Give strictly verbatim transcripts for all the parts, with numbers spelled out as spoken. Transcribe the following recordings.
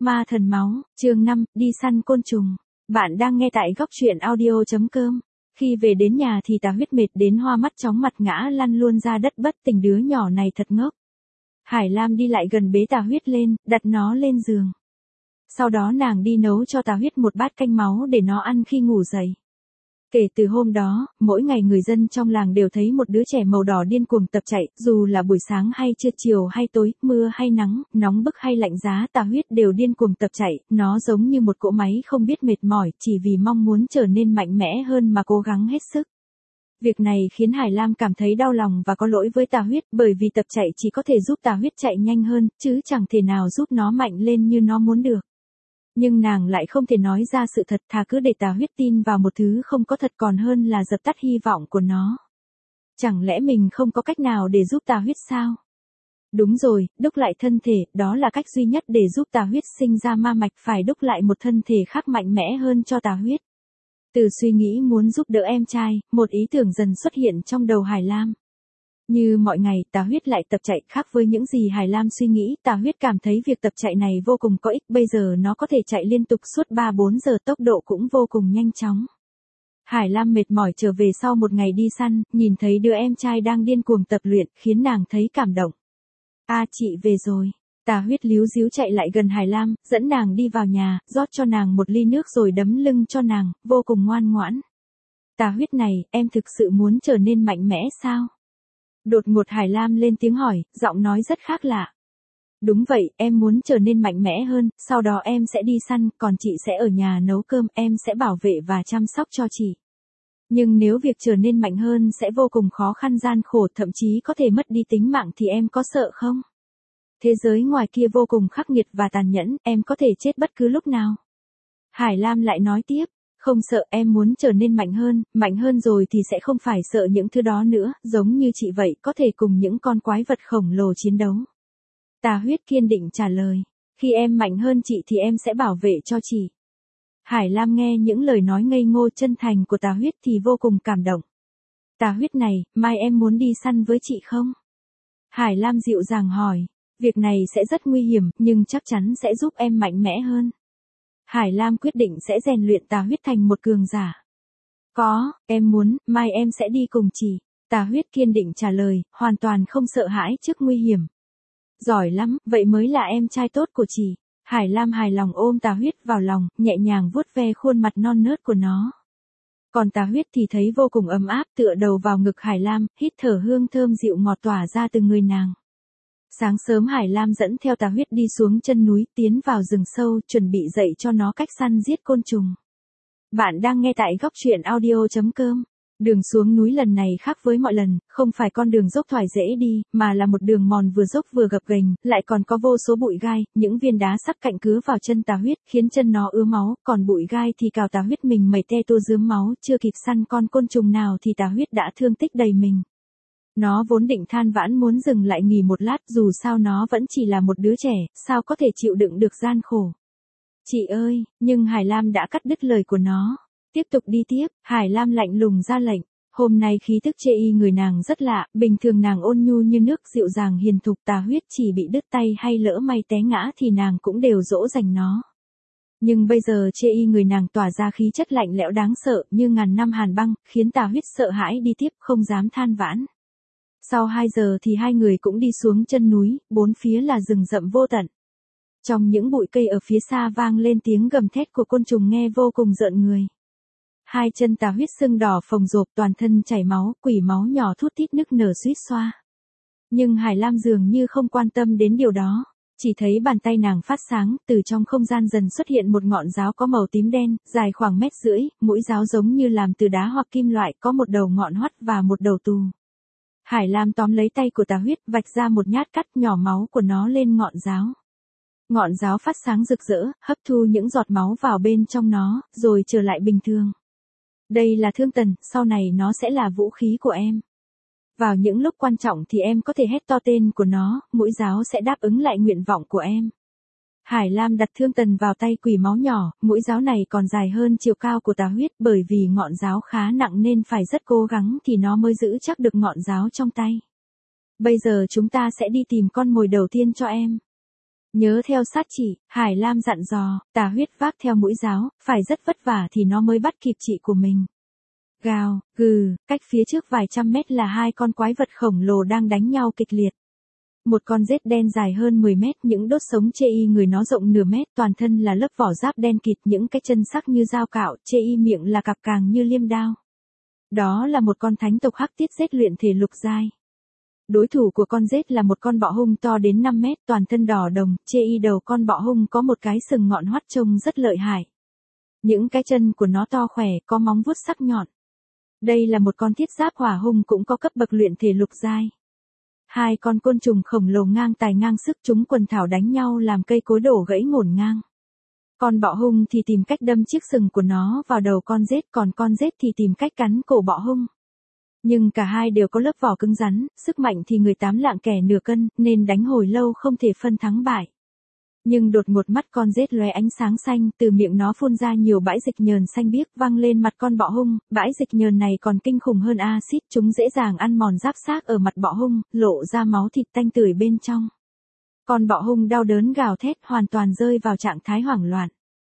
Ma thần máu, chương năm, đi săn côn trùng. Bạn đang nghe tại góc truyện audio chấm com. Khi về đến nhà thì Tà Huyết mệt đến hoa mắt chóng mặt ngã lăn luôn ra đất bất tỉnh, đứa nhỏ này thật ngốc. Hải Lam đi lại gần bế Tà Huyết lên, đặt nó lên giường. Sau đó nàng đi nấu cho Tà Huyết một bát canh máu để nó ăn khi ngủ dậy. Kể từ hôm đó, mỗi ngày người dân trong làng đều thấy một đứa trẻ màu đỏ điên cuồng tập chạy, dù là buổi sáng hay trưa, chiều hay tối, mưa hay nắng, nóng bức hay lạnh giá, Tà Huyết đều điên cuồng tập chạy, nó giống như một cỗ máy không biết mệt mỏi, chỉ vì mong muốn trở nên mạnh mẽ hơn mà cố gắng hết sức. Việc này khiến Hải Lam cảm thấy đau lòng và có lỗi với Tà Huyết, bởi vì tập chạy chỉ có thể giúp Tà Huyết chạy nhanh hơn, chứ chẳng thể nào giúp nó mạnh lên như nó muốn được. Nhưng nàng lại không thể nói ra sự thật, thà cứ để Tà Huyết tin vào một thứ không có thật còn hơn là dập tắt hy vọng của nó. Chẳng lẽ mình không có cách nào để giúp Tà Huyết sao? Đúng rồi, đúc lại thân thể, đó là cách duy nhất để giúp Tà Huyết sinh ra ma mạch, phải đúc lại một thân thể khác mạnh mẽ hơn cho Tà Huyết. Từ suy nghĩ muốn giúp đỡ em trai, một ý tưởng dần xuất hiện trong đầu Hải Lam. Như mọi ngày, Tà Huyết lại tập chạy, khác với những gì Hải Lam suy nghĩ, Tà Huyết cảm thấy việc tập chạy này vô cùng có ích, bây giờ nó có thể chạy liên tục suốt ba bốn giờ, tốc độ cũng vô cùng nhanh chóng. Hải Lam mệt mỏi trở về sau một ngày đi săn, nhìn thấy đứa em trai đang điên cuồng tập luyện, khiến nàng thấy cảm động. A chị về rồi. Tà Huyết líu díu chạy lại gần Hải Lam, dẫn nàng đi vào nhà, rót cho nàng một ly nước rồi đấm lưng cho nàng, vô cùng ngoan ngoãn. Tà Huyết này, em thực sự muốn trở nên mạnh mẽ sao? Đột ngột Hải Lam lên tiếng hỏi, giọng nói rất khác lạ. Đúng vậy, em muốn trở nên mạnh mẽ hơn, sau đó em sẽ đi săn, còn chị sẽ ở nhà nấu cơm, em sẽ bảo vệ và chăm sóc cho chị. Nhưng nếu việc trở nên mạnh hơn sẽ vô cùng khó khăn gian khổ, thậm chí có thể mất đi tính mạng thì em có sợ không? Thế giới ngoài kia vô cùng khắc nghiệt và tàn nhẫn, em có thể chết bất cứ lúc nào. Hải Lam lại nói tiếp. Không sợ, em muốn trở nên mạnh hơn, mạnh hơn rồi thì sẽ không phải sợ những thứ đó nữa, giống như chị vậy, có thể cùng những con quái vật khổng lồ chiến đấu. Tà Huyết kiên định trả lời, khi em mạnh hơn chị thì em sẽ bảo vệ cho chị. Hải Lam nghe những lời nói ngây ngô chân thành của Tà Huyết thì vô cùng cảm động. Tà Huyết này, mai em muốn đi săn với chị không? Hải Lam dịu dàng hỏi, việc này sẽ rất nguy hiểm, nhưng chắc chắn sẽ giúp em mạnh mẽ hơn. Hải Lam quyết định sẽ rèn luyện Tà Huyết thành một cường giả. Có, em muốn, mai em sẽ đi cùng chị. Tà Huyết kiên định trả lời, hoàn toàn không sợ hãi trước nguy hiểm. Giỏi lắm, vậy mới là em trai tốt của chị. Hải Lam hài lòng ôm Tà Huyết vào lòng, nhẹ nhàng vuốt ve khuôn mặt non nớt của nó. Còn Tà Huyết thì thấy vô cùng ấm áp, tựa đầu vào ngực Hải Lam, hít thở hương thơm dịu ngọt tỏa ra từ người nàng. Sáng sớm Hải Lam dẫn theo Tà Huyết đi xuống chân núi, tiến vào rừng sâu, chuẩn bị dạy cho nó cách săn giết côn trùng. Bạn đang nghe tại góc truyện audio chấm com. Đường xuống núi lần này khác với mọi lần, không phải con đường dốc thoải dễ đi, mà là một đường mòn vừa dốc vừa gập ghềnh, lại còn có vô số bụi gai, những viên đá sắc cạnh cứa vào chân Tà Huyết, khiến chân nó ứa máu, còn bụi gai thì cào Tà Huyết mình mẩy te tua rướm máu, chưa kịp săn con côn trùng nào thì Tà Huyết đã thương tích đầy mình. Nó vốn định than vãn muốn dừng lại nghỉ một lát, dù sao nó vẫn chỉ là một đứa trẻ, sao có thể chịu đựng được gian khổ. Chị ơi, nhưng Hải Lam đã cắt đứt lời của nó. Tiếp tục đi tiếp, Hải Lam lạnh lùng ra lệnh. Hôm nay khí tức chê y người nàng rất lạ, bình thường nàng ôn nhu như nước, dịu dàng hiền thục, Tà Huyết chỉ bị đứt tay hay lỡ may té ngã thì nàng cũng đều dỗ dành nó. Nhưng bây giờ chê y người nàng tỏa ra khí chất lạnh lẽo đáng sợ như ngàn năm hàn băng, khiến Tà Huyết sợ hãi đi tiếp, không dám than vãn. Sau hai giờ thì hai người cũng đi xuống chân núi, bốn phía là rừng rậm vô tận. Trong những bụi cây ở phía xa vang lên tiếng gầm thét của côn trùng nghe vô cùng rợn người. Hai chân Tà Huyết sưng đỏ phồng rộp, toàn thân chảy máu, quỷ máu nhỏ thút thít nức nở suýt xoa. Nhưng Hải Lam dường như không quan tâm đến điều đó. Chỉ thấy bàn tay nàng phát sáng, từ trong không gian dần xuất hiện một ngọn giáo có màu tím đen, dài khoảng mét rưỡi, mũi giáo giống như làm từ đá hoặc kim loại, có một đầu ngọn hoắt và một đầu tù. Hải Lam tóm lấy tay của Tà Huyết, vạch ra một nhát cắt nhỏ máu của nó lên ngọn giáo. Ngọn giáo phát sáng rực rỡ, hấp thu những giọt máu vào bên trong nó, rồi trở lại bình thường. Đây là thương tần, sau này nó sẽ là vũ khí của em. Vào những lúc quan trọng thì em có thể hét to tên của nó, mũi giáo sẽ đáp ứng lại nguyện vọng của em. Hải Lam đặt thương tần vào tay quỷ máu nhỏ, mũi giáo này còn dài hơn chiều cao của Tà Huyết, bởi vì ngọn giáo khá nặng nên phải rất cố gắng thì nó mới giữ chắc được ngọn giáo trong tay. Bây giờ chúng ta sẽ đi tìm con mồi đầu tiên cho em. Nhớ theo sát chỉ, Hải Lam dặn dò, Tà Huyết vác theo mũi giáo, phải rất vất vả thì nó mới bắt kịp chị của mình. Gào, gừ, cách phía trước vài trăm mét là hai con quái vật khổng lồ đang đánh nhau kịch liệt. Một con rết đen dài hơn mười mét, những đốt sống chê y người nó rộng nửa mét, toàn thân là lớp vỏ giáp đen kịt, những cái chân sắc như dao cạo, chê y miệng là cặp càng như liêm đao. Đó là một con thánh tộc hắc tiết rết luyện thể lục giai. Đối thủ của con rết là một con bọ hung to đến năm mét, toàn thân đỏ đồng, chê y đầu con bọ hung có một cái sừng ngọn hoắt trông rất lợi hại. Những cái chân của nó to khỏe, có móng vuốt sắc nhọn. Đây là một con thiết giáp hỏa hung cũng có cấp bậc luyện thể lục giai. Hai con côn trùng khổng lồ ngang tài ngang sức, chúng quần thảo đánh nhau làm cây cối đổ gãy ngổn ngang. Con bọ hung thì tìm cách đâm chiếc sừng của nó vào đầu con rết, còn con rết thì tìm cách cắn cổ bọ hung. Nhưng cả hai đều có lớp vỏ cứng rắn, sức mạnh thì người tám lạng kẻ nửa cân, nên đánh hồi lâu không thể phân thắng bại. Nhưng đột ngột mắt con rết lóe ánh sáng xanh, từ miệng nó phun ra nhiều bãi dịch nhờn xanh biếc văng lên mặt con bọ hung, bãi dịch nhờn này còn kinh khủng hơn axit, chúng dễ dàng ăn mòn giáp xác ở mặt bọ hung, lộ ra máu thịt tanh tưởi bên trong. Con bọ hung đau đớn gào thét, hoàn toàn rơi vào trạng thái hoảng loạn.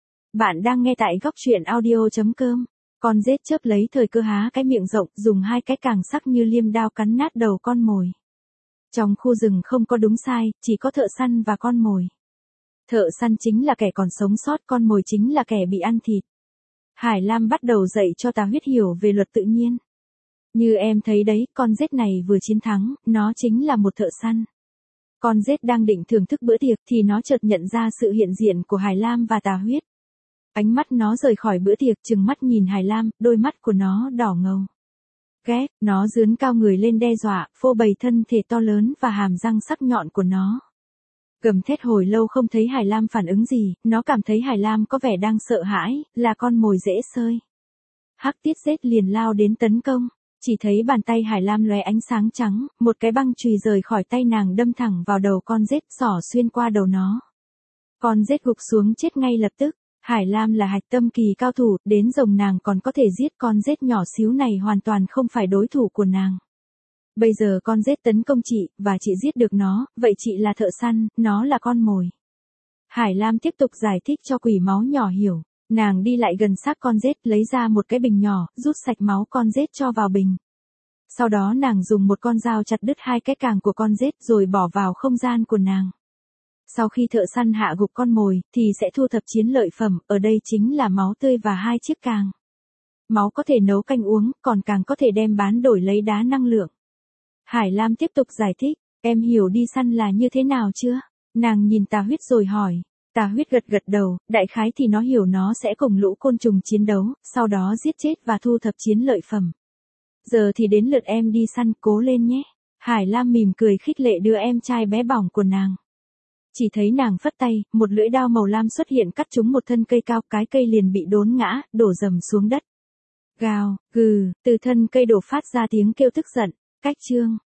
Bạn đang nghe tại góc truyện audio chấm com. Con rết chớp lấy thời cơ há cái miệng rộng, dùng hai cái càng sắc như liêm đao cắn nát đầu con mồi. Trong khu rừng không có đúng sai, chỉ có thợ săn và con mồi. Thợ săn chính là kẻ còn sống sót, con mồi chính là kẻ bị ăn thịt. Hải Lam bắt đầu dạy cho Tà Huyết hiểu về luật tự nhiên. Như em thấy đấy, con rết này vừa chiến thắng, nó chính là một thợ săn. Con rết đang định thưởng thức bữa tiệc thì nó chợt nhận ra sự hiện diện của Hải Lam và Tà Huyết. Ánh mắt nó rời khỏi bữa tiệc, trừng mắt nhìn Hải Lam, đôi mắt của nó đỏ ngầu. Ghét, nó giương cao người lên đe dọa, phô bày thân thể to lớn và hàm răng sắc nhọn của nó. Gầm thét hồi lâu không thấy Hải Lam phản ứng gì, nó cảm thấy Hải Lam có vẻ đang sợ hãi, là con mồi dễ sơi. Hắc tiết rết liền lao đến tấn công, chỉ thấy bàn tay Hải Lam lóe ánh sáng trắng, một cái băng chùy rời khỏi tay nàng đâm thẳng vào đầu con rết, xỏ xuyên qua đầu nó. Con rết gục xuống chết ngay lập tức. Hải Lam là hạch tâm kỳ cao thủ, đến rồng nàng còn có thể giết con rết nhỏ xíu này, hoàn toàn không phải đối thủ của nàng. Bây giờ con rết tấn công chị, và chị giết được nó, vậy chị là thợ săn, nó là con mồi. Hải Lam tiếp tục giải thích cho quỷ máu nhỏ hiểu. Nàng đi lại gần xác con rết, lấy ra một cái bình nhỏ, rút sạch máu con rết cho vào bình. Sau đó nàng dùng một con dao chặt đứt hai cái càng của con rết rồi bỏ vào không gian của nàng. Sau khi thợ săn hạ gục con mồi, thì sẽ thu thập chiến lợi phẩm, ở đây chính là máu tươi và hai chiếc càng. Máu có thể nấu canh uống, còn càng có thể đem bán đổi lấy đá năng lượng. Hải Lam tiếp tục giải thích, em hiểu đi săn là như thế nào chưa? Nàng nhìn Tà Huyết rồi hỏi. Tà Huyết gật gật đầu, đại khái thì nó hiểu nó sẽ cùng lũ côn trùng chiến đấu, sau đó giết chết và thu thập chiến lợi phẩm. Giờ thì đến lượt em đi săn, cố lên nhé. Hải Lam mỉm cười khích lệ đứa em trai bé bỏng của nàng. Chỉ thấy nàng phất tay, một lưỡi đao màu lam xuất hiện cắt trúng một thân cây cao, cái cây liền bị đốn ngã, đổ rầm xuống đất. Gào, gừ, từ thân cây đổ phát ra tiếng kêu tức giận. Cách chương